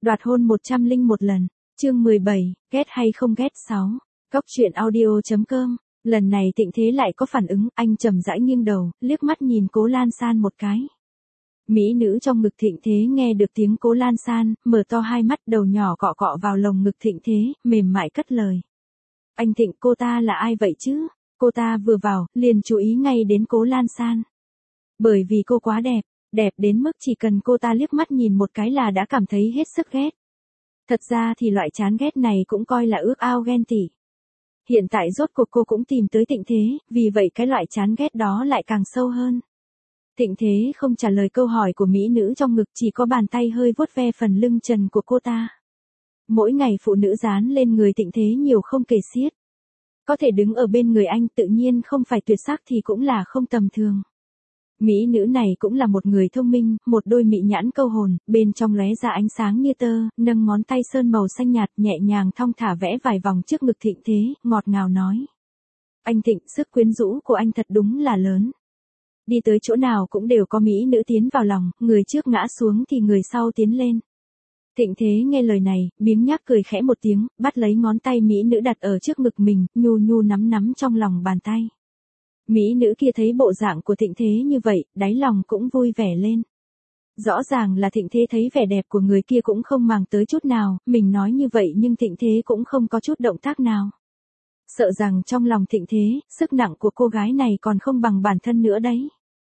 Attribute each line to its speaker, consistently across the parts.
Speaker 1: Đoạt hôn 101 lần. Chương 17, ghét hay không ghét 6. Cóc truyện audio.com. Lần này Tịnh Thế lại có phản ứng, anh chậm rãi nghiêng đầu, liếc mắt nhìn Cố Lan San một cái. Mỹ nữ trong ngực Thịnh Thế nghe được tiếng Cố Lan San, mở to hai mắt, đầu nhỏ cọ cọ vào lồng ngực Thịnh Thế, mềm mại cất lời. Anh Thịnh, cô ta là ai vậy chứ? Cô ta vừa vào, liền chú ý ngay đến Cố Lan San. Bởi vì cô quá đẹp, đẹp đến mức chỉ cần cô ta liếc mắt nhìn một cái là đã cảm thấy hết sức ghét. Thật ra thì loại chán ghét này cũng coi là ước ao ghen tị. Hiện tại rốt cuộc cô cũng tìm tới Tịnh Thế, vì vậy cái loại chán ghét đó lại càng sâu hơn. Tịnh Thế không trả lời câu hỏi của mỹ nữ trong ngực, chỉ có bàn tay hơi vuốt ve phần lưng trần của cô ta. Mỗi ngày phụ nữ dán lên người Tịnh Thế nhiều không kể xiết. Có thể đứng ở bên người anh tự nhiên không phải tuyệt sắc thì cũng là không tầm thường. Mỹ nữ này cũng là một người thông minh, một đôi mị nhãn câu hồn, bên trong lóe ra ánh sáng như tơ, nâng ngón tay sơn màu xanh nhạt nhẹ nhàng thong thả vẽ vài vòng trước ngực Thịnh Thế, ngọt ngào nói. Anh Thịnh, sức quyến rũ của anh thật đúng là lớn. Đi tới chỗ nào cũng đều có mỹ nữ tiến vào lòng, người trước ngã xuống thì người sau tiến lên. Thịnh Thế nghe lời này, biếng nhác cười khẽ một tiếng, bắt lấy ngón tay mỹ nữ đặt ở trước ngực mình, nhu nhu nắm trong lòng bàn tay. Mỹ nữ kia thấy bộ dạng của Thịnh Thế như vậy, đáy lòng cũng vui vẻ lên. Rõ ràng là Thịnh Thế thấy vẻ đẹp của người kia cũng không màng tới chút nào, mình nói như vậy nhưng Thịnh Thế cũng không có chút động tác nào. Sợ rằng trong lòng Thịnh Thế, sức nặng của cô gái này còn không bằng bản thân nữa đấy.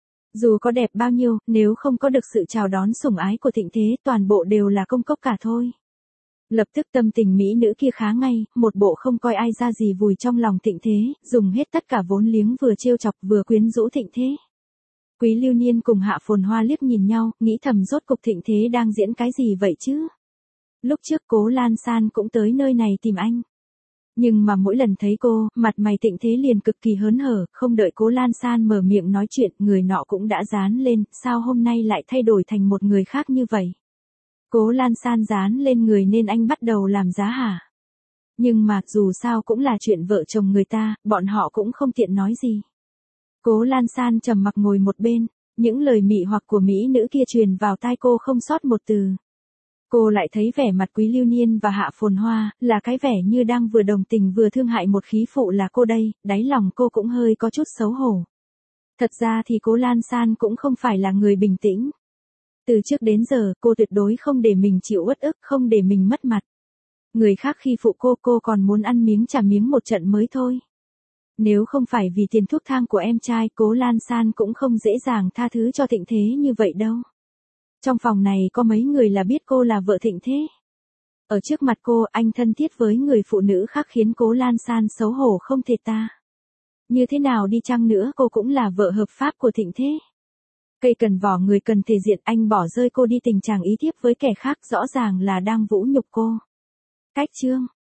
Speaker 1: Dù có đẹp bao nhiêu, nếu không có được sự chào đón sủng ái của Thịnh Thế, toàn bộ đều là công cốc cả thôi. Lập tức tâm tình mỹ nữ kia khá ngay, một bộ không coi ai ra gì vùi trong lòng Thịnh Thế, dùng hết tất cả vốn liếng vừa trêu chọc vừa quyến rũ Thịnh Thế. Quý Lưu Niên cùng Hạ Phồn Hoa liếc nhìn nhau, nghĩ thầm rốt cục Thịnh Thế đang diễn cái gì vậy chứ? Lúc trước Cố Lan San cũng tới nơi này tìm anh. Nhưng mà mỗi lần thấy cô, mặt mày Thịnh Thế liền cực kỳ hớn hở, không đợi Cố Lan San mở miệng nói chuyện, người nọ cũng đã dán lên, sao hôm nay lại thay đổi thành một người khác như vậy? Cố Lan San dán lên người nên anh bắt đầu làm giá hả? Nhưng mà, dù sao cũng là chuyện vợ chồng người ta, bọn họ cũng không tiện nói gì. Cố Lan San trầm mặc ngồi một bên, những lời mị hoặc của mỹ nữ kia truyền vào tai cô không sót một từ. Cô lại thấy vẻ mặt Quý Lưu Niên và Hạ Phồn Hoa, là cái vẻ như đang vừa đồng tình vừa thương hại một khí phụ là cô đây, đáy lòng cô cũng hơi có chút xấu hổ. Thật ra thì Cố Lan San cũng không phải là người bình tĩnh. Từ trước đến giờ, cô tuyệt đối không để mình chịu uất ức, không để mình mất mặt. Người khác khi phụ cô còn muốn ăn miếng trả miếng một trận mới thôi. Nếu không phải vì tiền thuốc thang của em trai, Cố Lan San cũng không dễ dàng tha thứ cho Thịnh Thế như vậy đâu. Trong phòng này có mấy người là biết cô là vợ Thịnh Thế. Ở trước mặt cô, anh thân thiết với người phụ nữ khác khiến Cố Lan San xấu hổ không thể tả. Như thế nào đi chăng nữa cô cũng là vợ hợp pháp của Thịnh Thế. Cây cần vỏ người cần thể diện, anh bỏ rơi cô đi tình trạng ý thiếp với kẻ khác, rõ ràng là đang vũ nhục cô. Cách chương.